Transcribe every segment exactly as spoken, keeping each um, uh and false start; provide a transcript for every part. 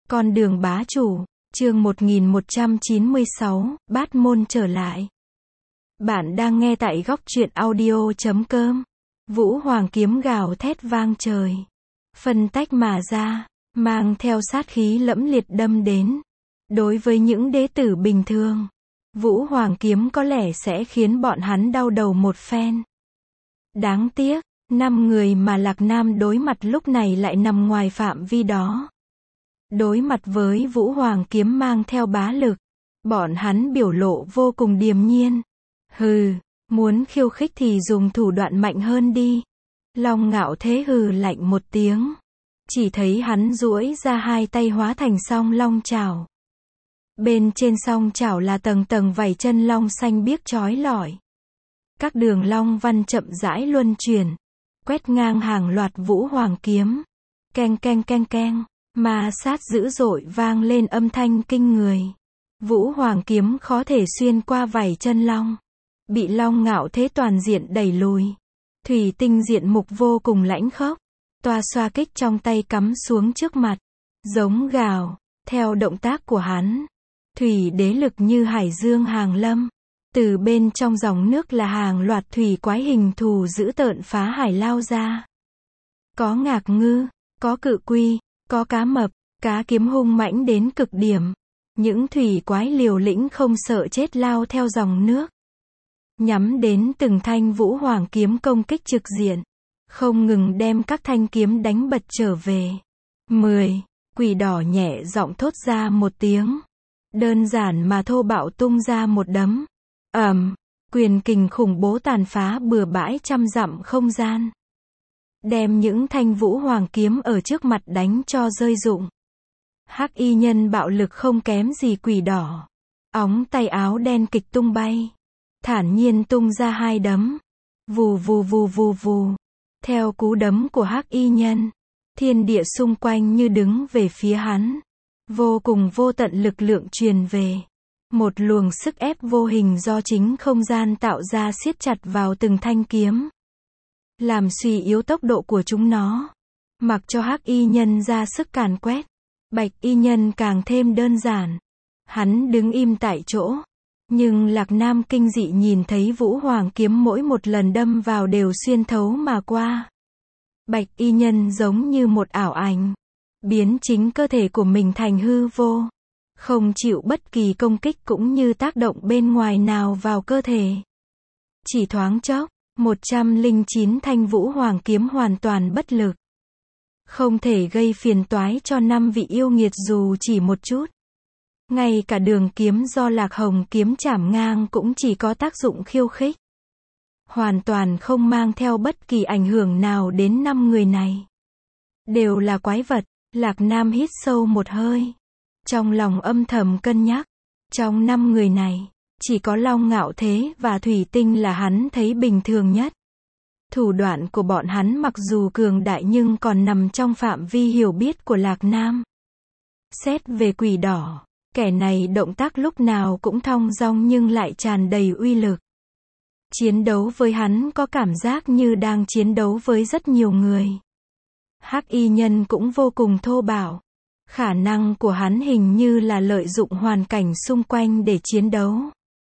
Con đường bá chủ, chương một nghìn một trăm chín mươi sáu, Bát môn trở lại. Bạn đang nghe tại góc truyện audio chấm com. Vũ Hoàng kiếm gào thét vang trời. Phân tách mà ra, mang theo sát khí lẫm liệt đâm đến. Đối với những đệ tử bình thường, Vũ Hoàng kiếm có lẽ sẽ khiến bọn hắn đau đầu một phen. Đáng tiếc, năm người mà Lạc Nam đối mặt lúc này lại nằm ngoài phạm vi đó. Đối mặt với Vũ Hoàng kiếm mang theo bá lực, bọn hắn biểu lộ vô cùng điềm nhiên. Hừ, muốn khiêu khích thì dùng thủ đoạn mạnh hơn đi. Long Ngạo Thế hừ lạnh một tiếng. Chỉ thấy hắn duỗi ra hai tay hóa thành song long chảo. Bên trên song chảo là tầng tầng vảy chân long xanh biếc chói lọi. Các đường long văn chậm rãi luân chuyển, quét ngang hàng loạt Vũ Hoàng kiếm. Keng keng keng keng, ma sát dữ dội vang lên âm thanh kinh người. Vũ Hoàng kiếm khó thể xuyên qua vảy chân long, bị Long Ngạo Thế toàn diện đẩy lùi. Thủy tinh diện mục vô cùng lãnh khốc, toa xoa kích trong tay cắm xuống trước mặt, giống gào. Theo động tác của hắn, thủy đế lực như hải dương hàng lâm. Từ bên trong dòng nước là hàng loạt thủy quái hình thù dữ tợn phá hải lao ra. Có ngạc ngư, có cự quy, có cá mập, cá kiếm hung mãnh đến cực điểm. Những thủy quái liều lĩnh không sợ chết lao theo dòng nước, nhắm đến từng thanh Vũ Hoàng kiếm công kích trực diện, không ngừng đem các thanh kiếm đánh bật trở về. Mười, quỷ đỏ nhẹ giọng thốt ra một tiếng. Đơn giản mà thô bạo tung ra một đấm. Ầm, quyền kình khủng bố tàn phá bừa bãi trăm dặm không gian. Đem những thanh Vũ Hoàng kiếm ở trước mặt đánh cho rơi rụng. Hắc y nhân bạo lực không kém gì quỷ đỏ. Óng tay áo đen kịch tung bay. Thản nhiên tung ra hai đấm. Vù vù vù vù vù. Theo cú đấm của hắc y nhân, thiên địa xung quanh như đứng về phía hắn. Vô cùng vô tận lực lượng truyền về. Một luồng sức ép vô hình do chính không gian tạo ra siết chặt vào từng thanh kiếm, làm suy yếu tốc độ của chúng nó. Mặc cho hắc y nhân ra sức càn quét, bạch y nhân càng thêm đơn giản. Hắn đứng im tại chỗ. Nhưng Lạc Nam kinh dị nhìn thấy Vũ Hoàng kiếm mỗi một lần đâm vào đều xuyên thấu mà qua. Bạch y nhân giống như một ảo ảnh, biến chính cơ thể của mình thành hư vô, không chịu bất kỳ công kích cũng như tác động bên ngoài nào vào cơ thể. Chỉ thoáng chốc, một trăm lẻ chín thanh Vũ Hoàng kiếm hoàn toàn bất lực. Không thể gây phiền toái cho năm vị yêu nghiệt dù chỉ một chút. Ngay cả đường kiếm do Lạc Hồng kiếm chảm ngang cũng chỉ có tác dụng khiêu khích, hoàn toàn không mang theo bất kỳ ảnh hưởng nào đến năm người này. Đều là quái vật. Lạc Nam hít sâu một hơi, trong lòng âm thầm cân nhắc. Trong năm người này, chỉ có Long Ngạo Thế và Thủy Tinh là hắn thấy bình thường nhất. Thủ đoạn của bọn hắn mặc dù cường đại nhưng còn nằm trong phạm vi hiểu biết của Lạc Nam. Xét về quỷ đỏ, kẻ này động tác lúc nào cũng thong dong nhưng lại tràn đầy uy lực. Chiến đấu với hắn có cảm giác như đang chiến đấu với rất nhiều người. Hắc y nhân cũng vô cùng thô bạo. Khả năng của hắn hình như là lợi dụng hoàn cảnh xung quanh để chiến đấu.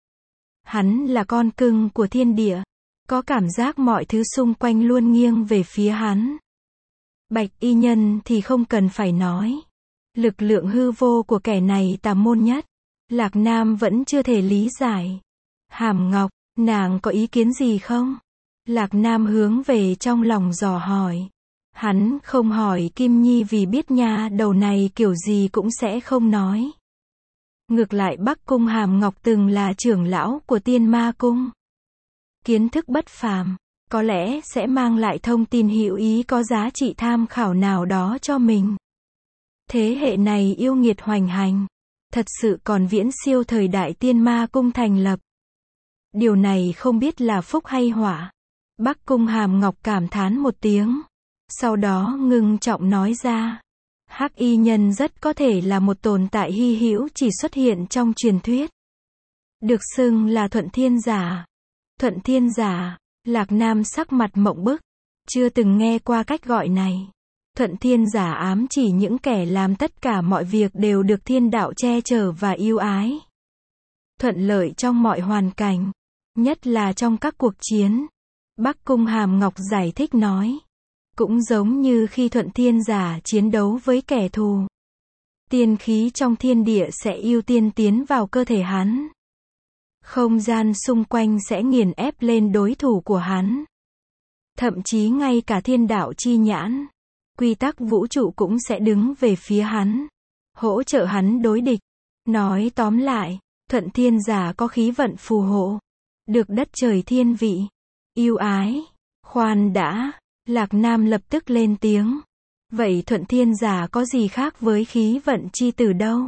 Hắn là con cưng của thiên địa, có cảm giác mọi thứ xung quanh luôn nghiêng về phía hắn. Bạch y nhân thì không cần phải nói. Lực lượng hư vô của kẻ này tà môn nhất. Lạc Nam vẫn chưa thể lý giải. Hàm Ngọc, nàng có ý kiến gì không? Lạc Nam hướng về trong lòng dò hỏi. Hắn không hỏi Kim Nhi vì biết nha đầu này kiểu gì cũng sẽ không nói. Ngược lại Bắc Cung Hàm Ngọc từng là trưởng lão của Tiên Ma Cung. Kiến thức bất phàm, có lẽ sẽ mang lại thông tin hữu ý có giá trị tham khảo nào đó cho mình. Thế hệ này yêu nghiệt hoành hành, thật sự còn viễn siêu thời đại Tiên Ma Cung thành lập. Điều này không biết là phúc hay họa. Bắc Cung Hàm Ngọc cảm thán một tiếng, sau đó ngưng trọng nói ra. Hắc y nhân rất có thể là một tồn tại hy hữu chỉ xuất hiện trong truyền thuyết. Được xưng là Thuận Thiên Giả. Thuận Thiên Giả, Lạc Nam sắc mặt mộng bức, chưa từng nghe qua cách gọi này. Thuận thiên giả ám chỉ những kẻ làm tất cả mọi việc đều được thiên đạo che chở và yêu ái. Thuận lợi trong mọi hoàn cảnh, nhất là trong các cuộc chiến. Bắc Cung Hàm Ngọc giải thích nói. Cũng giống như khi thuận thiên giả chiến đấu với kẻ thù. Tiên khí trong thiên địa sẽ ưu tiên tiến vào cơ thể hắn. Không gian xung quanh sẽ nghiền ép lên đối thủ của hắn. Thậm chí ngay cả thiên đạo chi nhãn, quy tắc vũ trụ cũng sẽ đứng về phía hắn, hỗ trợ hắn đối địch. Nói tóm lại, thuận thiên giả có khí vận phù hộ, được đất trời thiên vị, yêu ái. Khoan đã, Lạc Nam lập tức lên tiếng. Vậy thuận thiên giả có gì khác với khí vận chi tử đâu?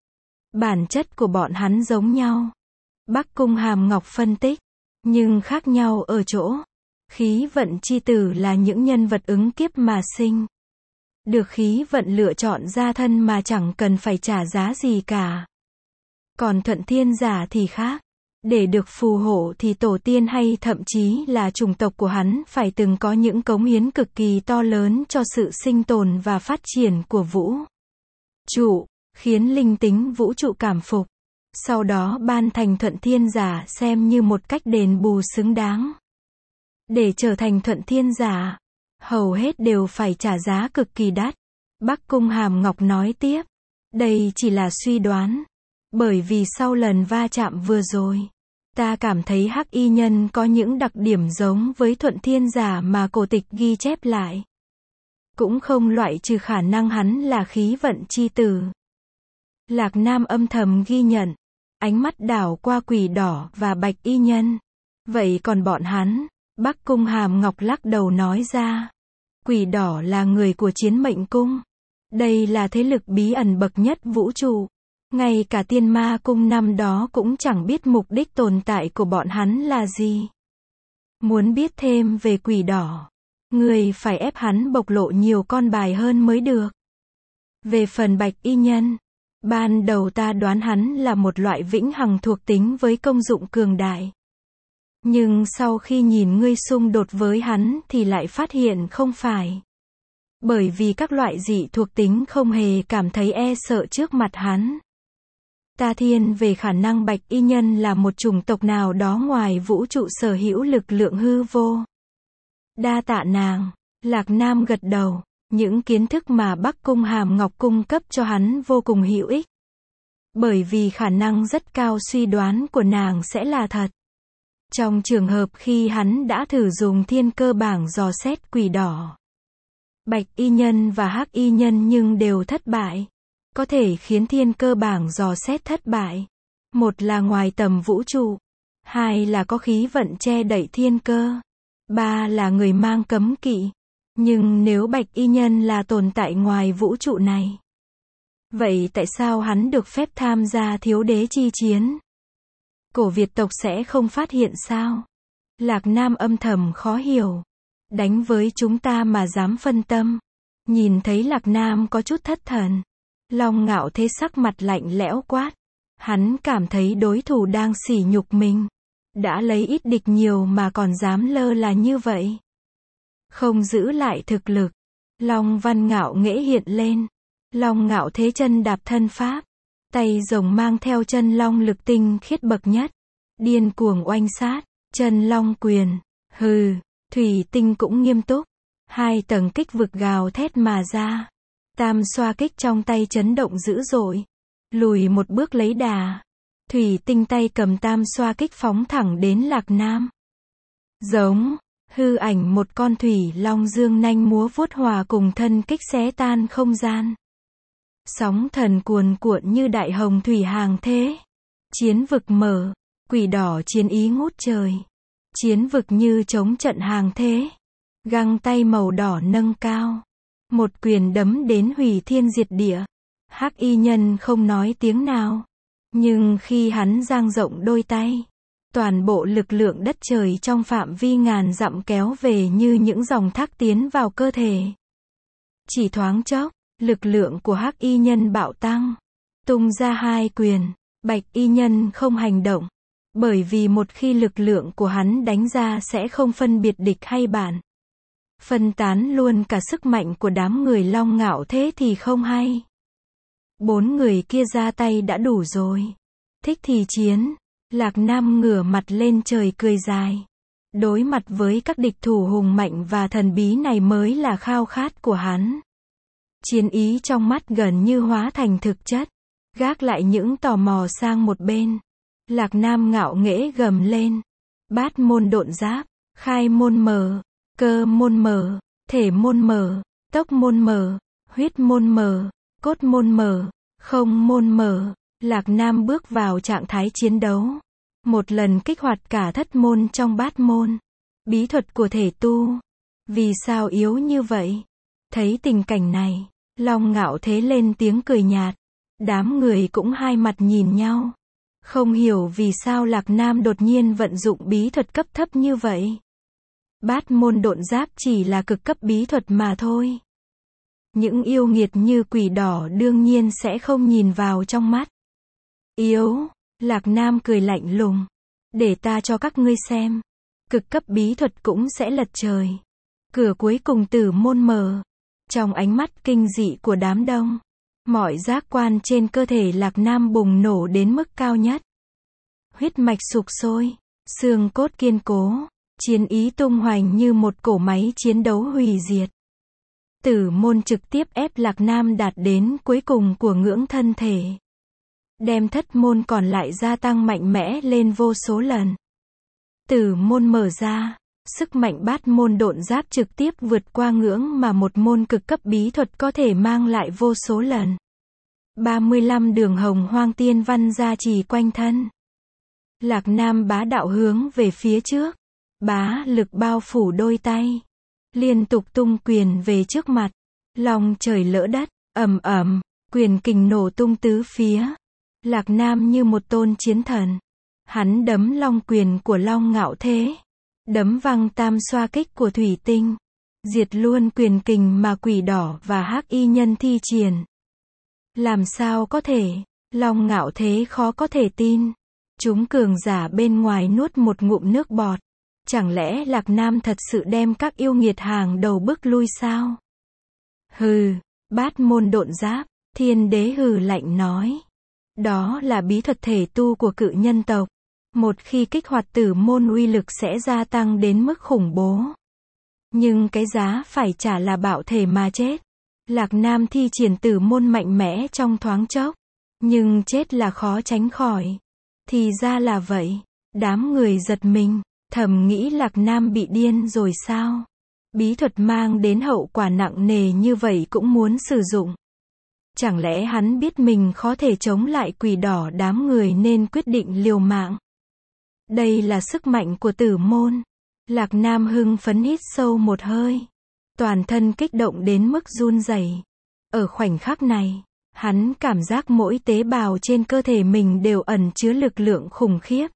Bản chất của bọn hắn giống nhau. Bắc Cung Hàm Ngọc phân tích, nhưng khác nhau ở chỗ, khí vận chi tử là những nhân vật ứng kiếp mà sinh. Được khí vận lựa chọn ra thân mà chẳng cần phải trả giá gì cả. Còn thuận thiên giả thì khác. Để được phù hộ thì tổ tiên hay thậm chí là chủng tộc của hắn phải từng có những cống hiến cực kỳ to lớn cho sự sinh tồn và phát triển của vũ trụ, khiến linh tính vũ trụ cảm phục. Sau đó ban thành thuận thiên giả xem như một cách đền bù xứng đáng. Để trở thành thuận thiên giả, hầu hết đều phải trả giá cực kỳ đắt. Bắc Cung Hàm Ngọc nói tiếp, đây chỉ là suy đoán. Bởi vì sau lần va chạm vừa rồi, ta cảm thấy Hắc Y Nhân có những đặc điểm giống với thuận thiên giả mà cổ tịch ghi chép lại. Cũng không loại trừ khả năng hắn là khí vận chi tử. Lạc Nam âm thầm ghi nhận, ánh mắt đảo qua Quỷ Đỏ và Bạch Y Nhân. Vậy còn bọn hắn? Bắc Cung Hàm Ngọc lắc đầu nói ra. Quỷ Đỏ là người của Chiến Mệnh Cung. Đây là thế lực bí ẩn bậc nhất vũ trụ. Ngay cả Tiên Ma Cung năm đó cũng chẳng biết mục đích tồn tại của bọn hắn là gì. Muốn biết thêm về Quỷ Đỏ, người phải ép hắn bộc lộ nhiều con bài hơn mới được. Về phần Bạch Y Nhân, ban đầu ta đoán hắn là một loại vĩnh hằng thuộc tính với công dụng cường đại. Nhưng sau khi nhìn ngươi xung đột với hắn thì lại phát hiện không phải. Bởi vì các loại dị thuộc tính không hề cảm thấy e sợ trước mặt hắn. Ta thiên về khả năng Bạch Y Nhân là một chủng tộc nào đó ngoài vũ trụ sở hữu lực lượng hư vô. Đa tạ nàng. Lạc Nam gật đầu. Những kiến thức mà Bắc Cung Hàm Ngọc cung cấp cho hắn vô cùng hữu ích. Bởi vì khả năng rất cao suy đoán của nàng sẽ là thật. Trong trường hợp khi hắn đã thử dùng thiên cơ bảng dò xét Quỷ Đỏ, Bạch Y Nhân và Hắc Y Nhân nhưng đều thất bại. Có thể khiến thiên cơ bảng dò xét thất bại. Một là ngoài tầm vũ trụ. Hai là có khí vận che đậy thiên cơ. Ba là người mang cấm kỵ. Nhưng nếu Bạch Y Nhân là tồn tại ngoài vũ trụ này, vậy tại sao hắn được phép tham gia thiếu đế chi chiến? Cổ Việt tộc sẽ không phát hiện sao? Lạc Nam âm thầm khó hiểu. Đánh với chúng ta mà dám phân tâm. Nhìn thấy Lạc Nam có chút thất thần, Long Ngạo Thế sắc mặt lạnh lẽo quát. Hắn cảm thấy đối thủ đang sỉ nhục mình. Đã lấy ít địch nhiều mà còn dám lơ là như vậy. Không giữ lại thực lực. Long Văn Ngạo Nghễ hiện lên. Long Ngạo Thế chân đạp thân pháp. Tay rồng mang theo chân long lực tinh khiết bậc nhất. Điên cuồng oanh sát. Chân long quyền. Hừ. Thủy tinh cũng nghiêm túc. Hai tầng kích vực gào thét mà ra. Tam xoa kích trong tay chấn động dữ dội. Lùi một bước lấy đà. Thủy tinh tay cầm tam xoa kích phóng thẳng đến Lạc Nam. Giống. Hư ảnh một con thủy long dương nanh múa vuốt hòa cùng thân kích xé tan không gian. Sóng thần cuồn cuộn như đại hồng thủy hàng thế. Chiến vực mở. Quỷ Đỏ chiến ý ngút trời. Chiến vực như chống trận hàng thế. Găng tay màu đỏ nâng cao. Một quyền đấm đến hủy thiên diệt địa. Hắc Y Nhân không nói tiếng nào. Nhưng khi hắn dang rộng đôi tay, toàn bộ lực lượng đất trời trong phạm vi ngàn dặm kéo về như những dòng thác tiến vào cơ thể. Chỉ thoáng chốc, lực lượng của Hắc Y Nhân bạo tăng. Tung ra hai quyền, Bạch Y Nhân không hành động. Bởi vì một khi lực lượng của hắn đánh ra sẽ không phân biệt địch hay bạn. phân tán luôn cả sức mạnh của đám người Long Ngạo Thế thì không hay. Bốn người kia ra tay đã đủ rồi. Thích thì chiến. Lạc Nam ngửa mặt lên trời cười dài. Đối mặt với các địch thủ hùng mạnh và thần bí này mới là khao khát của hắn. Chiến ý trong mắt gần như hóa thành thực chất. Gác lại những tò mò sang một bên. Lạc Nam ngạo nghễ gầm lên. Bát môn độn giáp, khai môn mở, cơ môn mở, thể môn mở, tốc môn mở, huyết môn mở, cốt môn mở, không môn mở. Lạc Nam bước vào trạng thái chiến đấu. Một lần kích hoạt cả thất môn trong bát môn. Bí thuật của thể tu. Vì sao yếu như vậy? Thấy tình cảnh này, Long Ngạo Thế lên tiếng cười nhạt. Đám người cũng hai mặt nhìn nhau. Không hiểu vì sao Lạc Nam đột nhiên vận dụng bí thuật cấp thấp như vậy. Bát môn độn giáp chỉ là cực cấp bí thuật mà thôi. Những yêu nghiệt như quỷ đỏ đương nhiên sẽ không nhìn vào trong mắt. Yếu, Lạc Nam cười lạnh lùng. Để ta cho các ngươi xem. Cực cấp bí thuật cũng sẽ lật trời. Cửa cuối cùng tử môn mở. Trong ánh mắt kinh dị của đám đông, mọi giác quan trên cơ thể Lạc Nam bùng nổ đến mức cao nhất. Huyết mạch sục sôi, xương cốt kiên cố, chiến ý tung hoành như một cỗ máy chiến đấu hủy diệt. Tử môn trực tiếp ép Lạc Nam đạt đến cuối cùng của ngưỡng thân thể. Đem thất môn còn lại gia tăng mạnh mẽ lên vô số lần. Tử môn mở ra, sức mạnh bát môn độn giáp trực tiếp vượt qua ngưỡng mà một môn cực cấp bí thuật có thể mang lại vô số lần. ba mươi lăm đường hồng hoang tiên văn gia trì quanh thân. Lạc Nam bá đạo hướng về phía trước. Bá lực bao phủ đôi tay. Liên tục tung quyền về trước mặt. Lòng trời lỡ đất, ầm ầm, quyền kình nổ tung tứ phía. Lạc Nam như một tôn chiến thần. Hắn đấm long quyền của Long Ngạo Thế. Đấm văng tam xoa kích của thủy tinh. Diệt luôn quyền kình mà quỷ đỏ và hắc y nhân thi triển. Làm sao có thể? Long Ngạo Thế khó có thể tin. Chúng cường giả bên ngoài nuốt một ngụm nước bọt. Chẳng lẽ Lạc Nam thật sự đem các yêu nghiệt hàng đầu bức lui sao? Hừ, bát môn độn giáp, thiên đế hừ lạnh nói. Đó là bí thuật thể tu của cự nhân tộc. Một khi kích hoạt tử môn uy lực sẽ gia tăng đến mức khủng bố. Nhưng cái giá phải trả là bạo thể mà chết. Lạc Nam thi triển tử môn mạnh mẽ trong thoáng chốc. Nhưng chết là khó tránh khỏi. Thì ra là vậy. Đám người giật mình, thầm nghĩ Lạc Nam bị điên rồi sao? Bí thuật mang đến hậu quả nặng nề như vậy cũng muốn sử dụng. Chẳng lẽ hắn biết mình khó thể chống lại quỷ đỏ đám người nên quyết định liều mạng? Đây là sức mạnh của tử môn. Lạc Nam hưng phấn hít sâu một hơi. Toàn thân kích động đến mức run rẩy. Ở khoảnh khắc này, hắn cảm giác mỗi tế bào trên cơ thể mình đều ẩn chứa lực lượng khủng khiếp.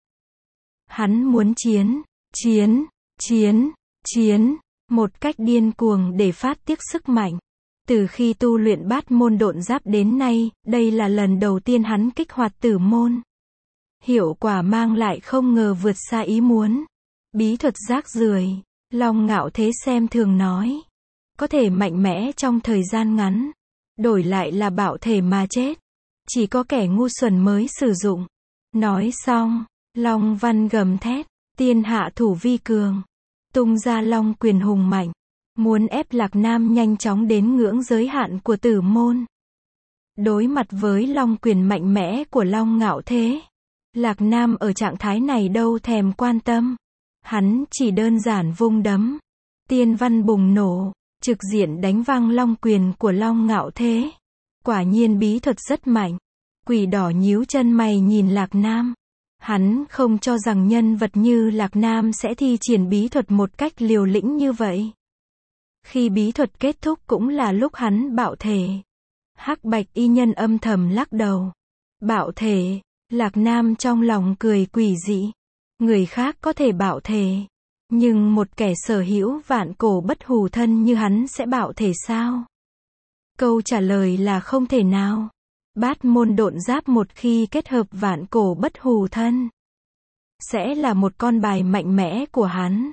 Hắn muốn chiến, chiến, chiến, chiến, một cách điên cuồng để phát tiết sức mạnh. Từ khi tu luyện bát môn độn giáp đến nay, đây là lần đầu tiên hắn kích hoạt tử môn. Hiệu quả mang lại không ngờ vượt xa ý muốn. Bí thuật rác rưởi, Long Ngạo Thế xem thường nói. Có thể mạnh mẽ trong thời gian ngắn. Đổi lại là bạo thể mà chết. Chỉ có kẻ ngu xuẩn mới sử dụng. Nói xong, Long Văn gầm thét. Tiên hạ thủ vi cường. Tung ra long quyền hùng mạnh. Muốn ép Lạc Nam nhanh chóng đến ngưỡng giới hạn của tử môn. Đối mặt với long quyền mạnh mẽ của Long Ngạo Thế. Lạc Nam ở trạng thái này đâu thèm quan tâm. Hắn chỉ đơn giản vung đấm. Tiên văn bùng nổ. Trực diện đánh văng long quyền của Long Ngạo Thế. Quả nhiên bí thuật rất mạnh. Quỷ đỏ nhíu chân mày nhìn Lạc Nam. Hắn không cho rằng nhân vật như Lạc Nam sẽ thi triển bí thuật một cách liều lĩnh như vậy. Khi bí thuật kết thúc cũng là lúc hắn bạo thể. Hắc bạch y nhân âm thầm lắc đầu. Bạo thể, Lạc Nam trong lòng cười quỷ dị. Người khác có thể bạo thể. Nhưng một kẻ sở hữu vạn cổ bất hủ thân như hắn sẽ bạo thể sao? Câu trả lời là không thể nào. Bát môn độn giáp một khi kết hợp vạn cổ bất hủ thân. Sẽ là một con bài mạnh mẽ của hắn.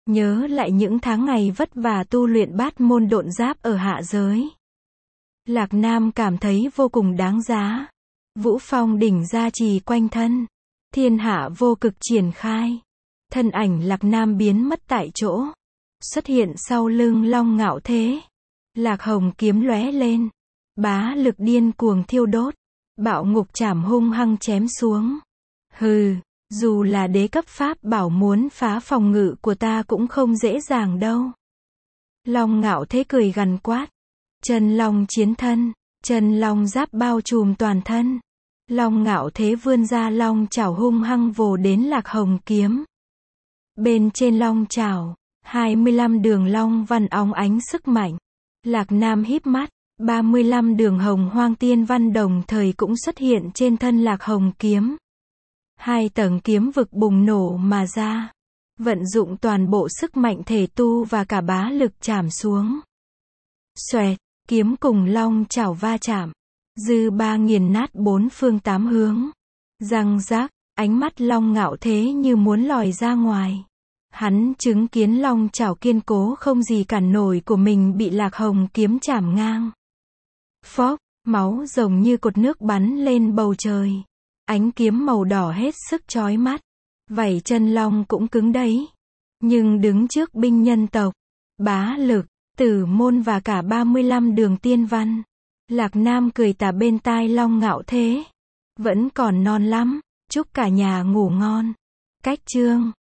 nhớ lại những tháng ngày vất vả tu luyện bát môn độn giáp ở hạ giới. Lạc Nam cảm thấy vô cùng đáng giá. Vũ phong đỉnh gia trì quanh thân. Thiên hạ vô cực triển khai. Thân ảnh Lạc Nam biến mất tại chỗ. Xuất hiện sau lưng Long Ngạo Thế. Lạc Hồng kiếm lóe lên. Bá lực điên cuồng thiêu đốt. Bạo ngục chảm hung hăng chém xuống. Hừ, dù là đế cấp pháp bảo muốn phá phòng ngự của ta cũng không dễ dàng đâu. Long Ngạo Thế cười gằn quát. Chân long chiến thân. Chân long giáp bao trùm toàn thân. Long Ngạo Thế vươn ra long chảo hung hăng vồ đến Lạc Hồng kiếm. Bên trên long chảo, hai mươi lăm đường long văn óng ánh sức mạnh. Lạc Nam híp mắt, ba mươi lăm đường hồng hoang tiên văn đồng thời cũng xuất hiện trên thân Lạc Hồng kiếm. Hai tầng kiếm vực bùng nổ mà ra. Vận dụng toàn bộ sức mạnh thể tu và cả bá lực chảm xuống. Xoẹt, kiếm cùng long chảo va chạm. Dư ba nghiền nát bốn phương tám hướng. Răng rác, ánh mắt Long Ngạo Thế như muốn lòi ra ngoài. Hắn chứng kiến long chảo kiên cố không gì cản nổi của mình bị Lạc Hồng kiếm chảm ngang. Phốc, máu rồng như cột nước bắn lên bầu trời. Ánh kiếm màu đỏ hết sức chói mắt. Vảy chân long cũng cứng đấy. Nhưng đứng trước binh nhân tộc, bá lực, tử môn và cả ba mươi lăm đường tiên văn. Lạc Nam cười tà bên tai Long Ngạo Thế. Vẫn còn non lắm, chúc cả nhà ngủ ngon. Cách chương